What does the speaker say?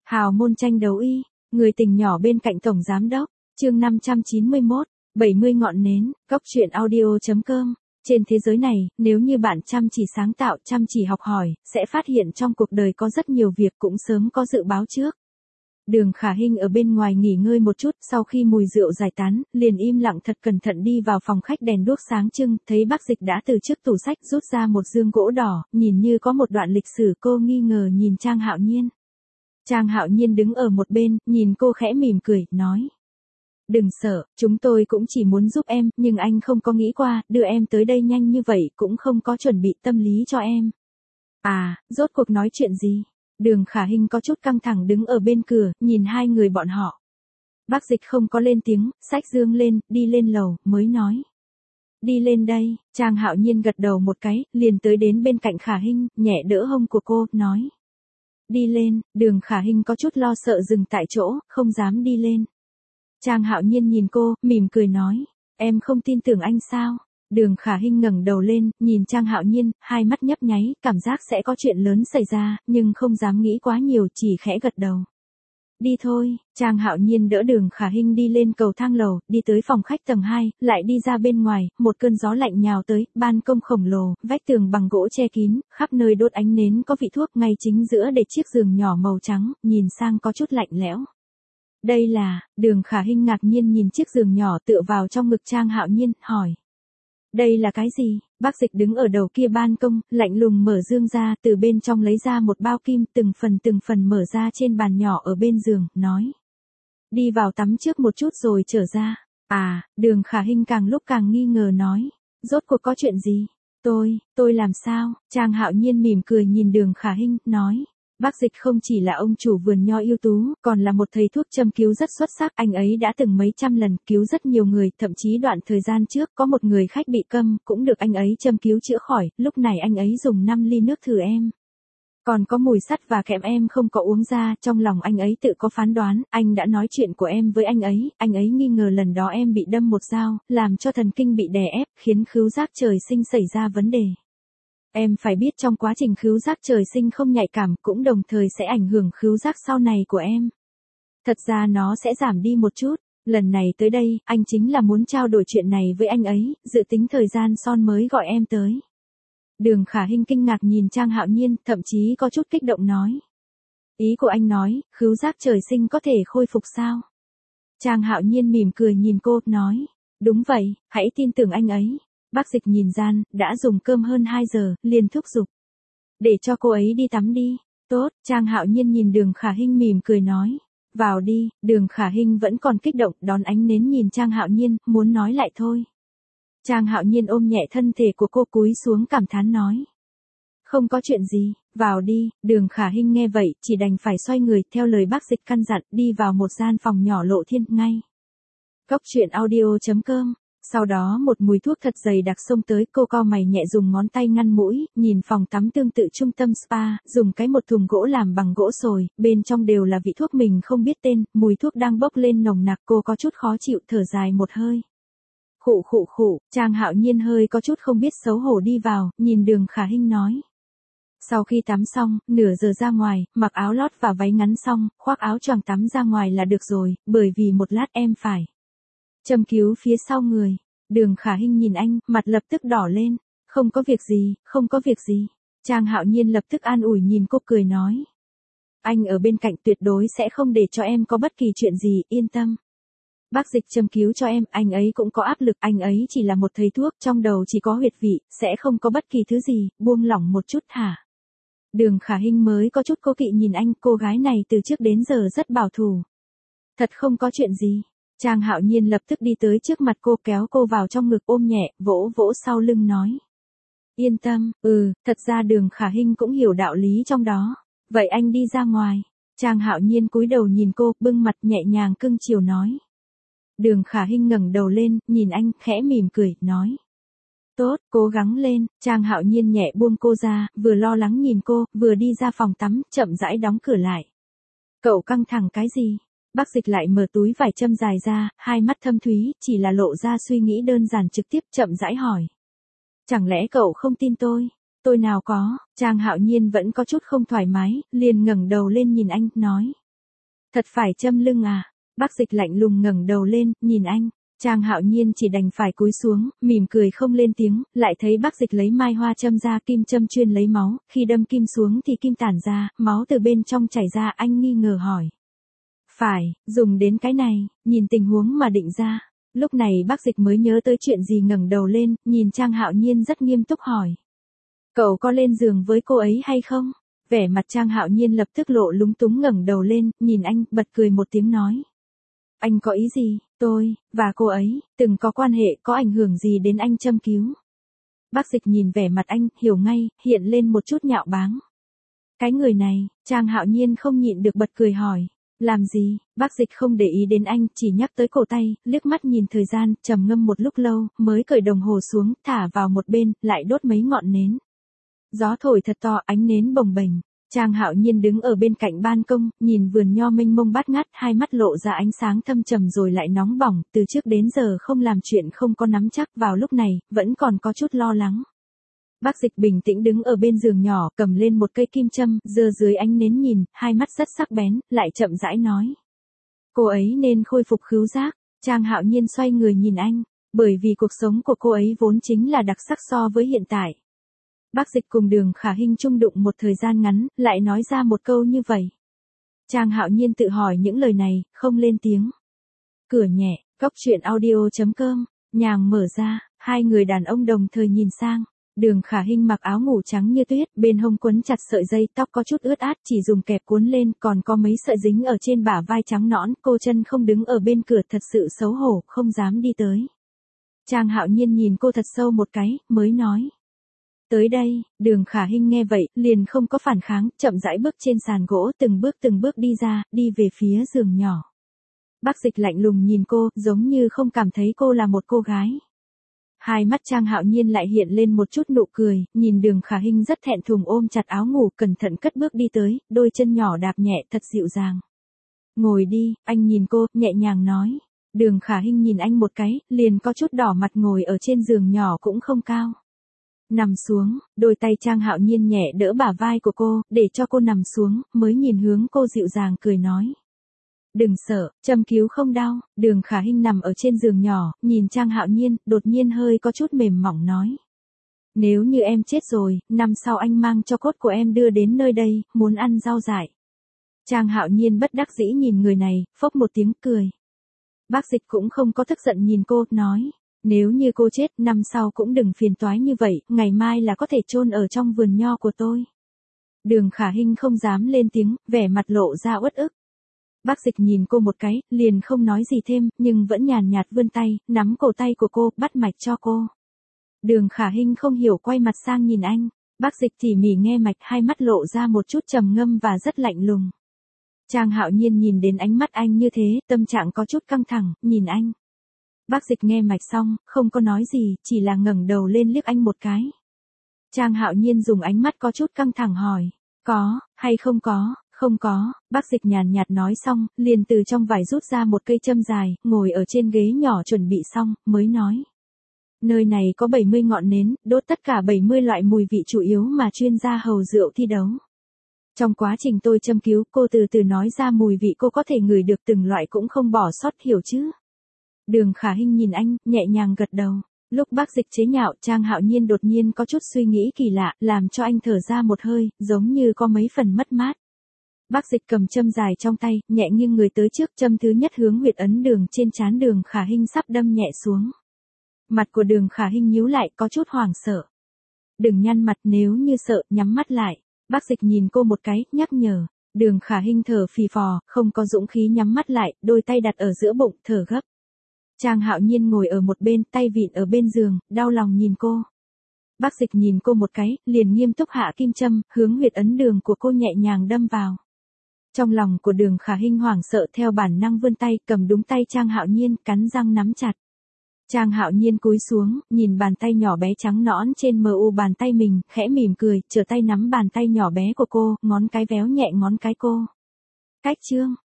Hào môn tranh đấu y, người tình nhỏ bên cạnh tổng giám đốc, chương 591, 70 ngọn nến, góc truyện audio.com. Trên thế giới này, nếu như bạn chăm chỉ sáng tạo, chăm chỉ học hỏi, sẽ phát hiện trong cuộc đời có rất nhiều việc cũng sớm có dự báo trước. Đường Khả Hinh ở bên ngoài nghỉ ngơi một chút, sau khi mùi rượu giải tán, liền im lặng thật cẩn thận đi vào phòng khách, đèn đuốc sáng trưng, thấy Bác Dịch đã từ trước tủ sách rút ra một dương gỗ đỏ, nhìn như có một đoạn lịch sử. Cô nghi ngờ nhìn Trang Hạo Nhiên. Trang Hạo Nhiên đứng ở một bên, nhìn cô khẽ mỉm cười, nói: "Đừng sợ, chúng tôi cũng chỉ muốn giúp em, nhưng anh không có nghĩ qua, đưa em tới đây nhanh như vậy cũng không có chuẩn bị tâm lý cho em." "À, rốt cuộc nói chuyện gì?" Đường Khả Hinh có chút căng thẳng đứng ở bên cửa, nhìn hai người bọn họ. Bác Dịch không có lên tiếng, xách dương lên, đi lên lầu, mới nói: "Đi lên đây." Trang Hạo Nhiên gật đầu một cái, liền tới đến bên cạnh Khả Hinh, nhẹ đỡ hông của cô, nói: "Đi lên." Đường Khả Hinh có chút lo sợ dừng tại chỗ, không dám đi lên. Trang Hạo Nhiên nhìn cô, mỉm cười nói: "Em không tin tưởng anh sao?" Đường Khả Hinh ngẩng đầu lên, nhìn Trang Hạo Nhiên, hai mắt nhấp nháy, cảm giác sẽ có chuyện lớn xảy ra, nhưng không dám nghĩ quá nhiều, chỉ khẽ gật đầu. "Đi thôi." Trang Hạo Nhiên đỡ Đường Khả Hinh đi lên cầu thang lầu, đi tới phòng khách tầng 2, lại đi ra bên ngoài, một cơn gió lạnh nhào tới, ban công khổng lồ, vách tường bằng gỗ che kín, khắp nơi đốt ánh nến có vị thuốc, ngay chính giữa để chiếc giường nhỏ màu trắng, nhìn sang có chút lạnh lẽo. "Đây là..." Đường Khả Hinh ngạc nhiên nhìn chiếc giường nhỏ tựa vào trong ngực Trang Hạo Nhiên, hỏi: "Đây là cái gì?" Bác Dịch đứng ở đầu kia ban công, lạnh lùng mở dương ra, từ bên trong lấy ra một bao kim, từng phần mở ra trên bàn nhỏ ở bên giường, nói: "Đi vào tắm trước một chút rồi trở ra." "À." Đường Khả Hinh càng lúc càng nghi ngờ nói: "Rốt cuộc có chuyện gì?" Tôi làm sao?" Trang Hạo Nhiên mỉm cười nhìn Đường Khả Hinh, nói: "Bác Dịch không chỉ là ông chủ vườn nho ưu tú, còn là một thầy thuốc châm cứu rất xuất sắc, anh ấy đã từng mấy trăm lần cứu rất nhiều người, thậm chí đoạn thời gian trước có một người khách bị câm, cũng được anh ấy châm cứu chữa khỏi, lúc này anh ấy dùng 5 ly nước thử em. Còn có mùi sắt và kẽm em không có uống ra, trong lòng anh ấy tự có phán đoán, anh đã nói chuyện của em với anh ấy nghi ngờ lần đó em bị đâm một dao, làm cho thần kinh bị đè ép, khiến khứu giác trời sinh xảy ra vấn đề. Em phải biết trong quá trình khứu giác trời sinh không nhạy cảm cũng đồng thời sẽ ảnh hưởng khứu giác sau này của em. Thật ra nó sẽ giảm đi một chút. Lần này tới đây, anh chính là muốn trao đổi chuyện này với anh ấy, dự tính thời gian son mới gọi em tới." Đường Khả Hinh kinh ngạc nhìn Trang Hạo Nhiên, thậm chí có chút kích động nói: "Ý của anh nói, khứu giác trời sinh có thể khôi phục sao?" Trang Hạo Nhiên mỉm cười nhìn cô, nói: "Đúng vậy, hãy tin tưởng anh ấy." Bác Dịch nhìn gian, đã dùng cơm hơn 2 giờ, liền thúc giục: "Để cho cô ấy đi tắm đi." "Tốt." Trang Hạo Nhiên nhìn Đường Khả Hinh mỉm cười nói: "Vào đi." Đường Khả Hinh vẫn còn kích động, đón ánh nến nhìn Trang Hạo Nhiên, muốn nói lại thôi. Trang Hạo Nhiên ôm nhẹ thân thể của cô, cúi xuống cảm thán nói: "Không có chuyện gì, vào đi." Đường Khả Hinh nghe vậy, chỉ đành phải xoay người, theo lời Bác Dịch căn dặn, đi vào một gian phòng nhỏ lộ thiên, ngay góc truyện audio.com. Sau đó một mùi thuốc thật dày đặc xông tới, cô cau mày nhẹ dùng ngón tay ngăn mũi, nhìn phòng tắm tương tự trung tâm spa, dùng một thùng gỗ làm bằng gỗ sồi, bên trong đều là vị thuốc mình không biết tên, mùi thuốc đang bốc lên nồng nặc, cô có chút khó chịu, thở dài một hơi. Khụ khụ khụ." Trang Hạo Nhiên hơi có chút không biết xấu hổ đi vào, nhìn Đường Khả Hinh nói: "Sau khi tắm xong, nửa giờ ra ngoài, mặc áo lót và váy ngắn xong, khoác áo choàng tắm ra ngoài là được rồi, bởi vì một lát em phải châm cứu phía sau người." Đường Khả Hinh nhìn anh, mặt lập tức đỏ lên. "Không có việc gì, không có việc gì." Trang Hạo Nhiên lập tức an ủi nhìn cô, cười nói: "Anh ở bên cạnh tuyệt đối sẽ không để cho em có bất kỳ chuyện gì, yên tâm. Bác Dịch châm cứu cho em, anh ấy cũng có áp lực, anh ấy chỉ là một thầy thuốc, trong đầu chỉ có huyệt vị, sẽ không có bất kỳ thứ gì, buông lỏng một chút hả?" Đường Khả Hinh mới có chút cố kỵ nhìn anh, cô gái này từ trước đến giờ rất bảo thủ. "Thật không có chuyện gì." Trang Hạo Nhiên lập tức đi tới trước mặt cô, kéo cô vào trong ngực, ôm nhẹ, vỗ vỗ sau lưng nói: "Yên tâm." Thật ra Đường Khả Hinh cũng hiểu đạo lý trong đó. "Vậy anh đi ra ngoài." Trang Hạo Nhiên cúi đầu nhìn cô, bưng mặt nhẹ nhàng cưng chiều nói. Đường Khả Hinh ngẩng đầu lên, nhìn anh, khẽ mỉm cười, nói: "Tốt, cố gắng lên." Trang Hạo Nhiên nhẹ buông cô ra, vừa lo lắng nhìn cô, vừa đi ra phòng tắm, chậm rãi đóng cửa lại. "Cậu căng thẳng cái gì?" Bác Dịch lại mở túi vải châm dài ra, hai mắt thâm thúy, chỉ là lộ ra suy nghĩ đơn giản trực tiếp, chậm rãi hỏi: "Chẳng lẽ cậu không tin tôi?" "Tôi nào có." Trang Hạo Nhiên vẫn có chút không thoải mái, liền ngẩng đầu lên nhìn anh, nói: Thật phải châm lưng à? Bác Dịch lạnh lùng ngẩng đầu lên, nhìn anh. Trang Hạo Nhiên chỉ đành phải cúi xuống, mỉm cười không lên tiếng, lại thấy bác Dịch lấy mai hoa châm ra kim châm chuyên lấy máu, khi đâm kim xuống thì kim tản ra, máu từ bên trong chảy ra, anh nghi ngờ hỏi. Phải, dùng đến cái này, nhìn tình huống mà định ra. Lúc này bác Dịch mới nhớ tới chuyện gì ngẩng đầu lên, nhìn Trang Hạo Nhiên rất nghiêm túc hỏi. Cậu có lên giường với cô ấy hay không? Vẻ mặt Trang Hạo Nhiên lập tức lộ lúng túng ngẩng đầu lên, nhìn anh, bật cười một tiếng nói. Anh có ý gì? Tôi, và cô ấy, từng có quan hệ có ảnh hưởng gì đến anh châm cứu? Bác Dịch nhìn vẻ mặt anh, hiểu ngay, hiện lên một chút nhạo báng. Cái người này, Trang Hạo Nhiên không nhịn được bật cười hỏi. Làm gì? Bác Dịch không để ý đến anh, chỉ nhắc tới cổ tay, liếc mắt nhìn thời gian, trầm ngâm một lúc lâu, mới cởi đồng hồ xuống, thả vào một bên, lại đốt mấy ngọn nến. Gió thổi thật to, ánh nến bồng bềnh. Trang Hạo Nhiên đứng ở bên cạnh ban công, nhìn vườn nho mênh mông bát ngát, hai mắt lộ ra ánh sáng thâm trầm rồi lại nóng bỏng, từ trước đến giờ không làm chuyện không có nắm chắc, vào lúc này, vẫn còn có chút lo lắng. Bác Dịch bình tĩnh đứng ở bên giường nhỏ, cầm lên một cây kim châm, giơ dưới ánh nến nhìn, hai mắt rất sắc bén, lại chậm rãi nói. Cô ấy nên khôi phục khứu giác. Trang Hạo Nhiên xoay người nhìn anh, bởi vì cuộc sống của cô ấy vốn chính là đặc sắc so với hiện tại. Bác Dịch cùng Đường Khả Hinh chung đụng một thời gian ngắn, lại nói ra một câu như vậy. Trang Hạo Nhiên tự hỏi những lời này, không lên tiếng. Cửa nhẹ, Cốc Truyện Audio.com, nhàng mở ra, hai người đàn ông đồng thời nhìn sang. Đường Khả Hinh mặc áo ngủ trắng như tuyết, bên hông quấn chặt sợi dây, tóc có chút ướt át, chỉ dùng kẹp cuốn lên, còn có mấy sợi dính ở trên bả vai trắng nõn, cô chân không đứng ở bên cửa, thật sự xấu hổ, không dám đi tới. Trang Hạo Nhiên nhìn cô thật sâu một cái, mới nói. Tới đây, Đường Khả Hinh nghe vậy, liền không có phản kháng, chậm rãi bước trên sàn gỗ, từng bước đi ra, đi về phía giường nhỏ. Bác Dịch lạnh lùng nhìn cô, giống như không cảm thấy cô là một cô gái. Hai mắt Trang Hạo Nhiên lại hiện lên một chút nụ cười, nhìn Đường Khả Hinh rất thẹn thùng ôm chặt áo ngủ, cẩn thận cất bước đi tới, đôi chân nhỏ đạp nhẹ thật dịu dàng. Ngồi đi, anh nhìn cô, nhẹ nhàng nói. Đường Khả Hinh nhìn anh một cái, liền có chút đỏ mặt, ngồi ở trên giường nhỏ cũng không cao. Nằm xuống, đôi tay Trang Hạo Nhiên nhẹ đỡ bả vai của cô, để cho cô nằm xuống, mới nhìn hướng cô dịu dàng cười nói. Đừng sợ, châm cứu không đau. Đường Khả Hinh nằm ở trên giường nhỏ, nhìn Trang Hạo Nhiên, đột nhiên hơi có chút mềm mỏng nói. Nếu như em chết rồi, năm sau anh mang cho cốt của em đưa đến nơi đây, muốn ăn rau dại. Trang Hạo Nhiên bất đắc dĩ nhìn người này, phốc một tiếng cười. Bác Dịch cũng không có tức giận nhìn cô, nói. Nếu như cô chết, năm sau cũng đừng phiền toái như vậy, ngày mai là có thể chôn ở trong vườn nho của tôi. Đường Khả Hinh không dám lên tiếng, vẻ mặt lộ ra uất ức. Bác Dịch nhìn cô một cái, liền không nói gì thêm, nhưng vẫn nhàn nhạt vươn tay, nắm cổ tay của cô, bắt mạch cho cô. Đường Khả Hinh không hiểu quay mặt sang nhìn anh. Bác Dịch tỉ mỉ nghe mạch, hai mắt lộ ra một chút trầm ngâm và rất lạnh lùng. Trang Hạo Nhiên nhìn đến ánh mắt anh như thế, tâm trạng có chút căng thẳng, nhìn anh. Bác Dịch nghe mạch xong, không có nói gì, chỉ là ngẩng đầu lên liếc anh một cái. Trang Hạo Nhiên dùng ánh mắt có chút căng thẳng hỏi. Có, hay không có? Không có. Bác Dịch nhàn nhạt nói xong, liền từ trong vải rút ra một cây châm dài, ngồi ở trên ghế nhỏ chuẩn bị xong, mới nói. Nơi này có 70 ngọn nến, đốt tất cả 70 loại mùi vị chủ yếu mà chuyên gia hầu rượu thi đấu. Trong quá trình tôi châm cứu, cô từ từ nói ra mùi vị cô có thể ngửi được từng loại cũng không bỏ sót, hiểu chứ? Đường Khả Hinh nhìn anh, nhẹ nhàng gật đầu. Lúc bác Dịch chế nhạo, Trang Hạo Nhiên đột nhiên có chút suy nghĩ kỳ lạ, làm cho anh thở ra một hơi, giống như có mấy phần mất mát. Bác Dịch cầm châm dài trong tay, nhẹ nghiêng người tới trước, châm thứ nhất hướng huyệt ấn đường trên trán Đường Khả Hinh sắp đâm nhẹ xuống. Mặt của Đường Khả Hinh nhíu lại, có chút hoảng sợ. Đừng nhăn mặt, nếu như sợ, nhắm mắt lại. Bác Dịch nhìn cô một cái, nhắc nhở. Đường Khả Hinh thở phì phò, không có dũng khí nhắm mắt lại, đôi tay đặt ở giữa bụng, thở gấp. Trang Hạo Nhiên ngồi ở một bên, tay vịn ở bên giường, đau lòng nhìn cô. Bác Dịch nhìn cô một cái, liền nghiêm túc hạ kim châm, hướng huyệt ấn đường của cô nhẹ nhàng đâm vào. Trong lòng của Đường Khả Hinh hoảng sợ, theo bản năng vươn tay, cầm đúng tay Trang Hạo Nhiên, cắn răng nắm chặt. Trang Hạo Nhiên cúi xuống, nhìn bàn tay nhỏ bé trắng nõn trên mu bàn tay mình, khẽ mỉm cười, trở tay nắm bàn tay nhỏ bé của cô, ngón cái véo nhẹ ngón cái cô. Cách chương.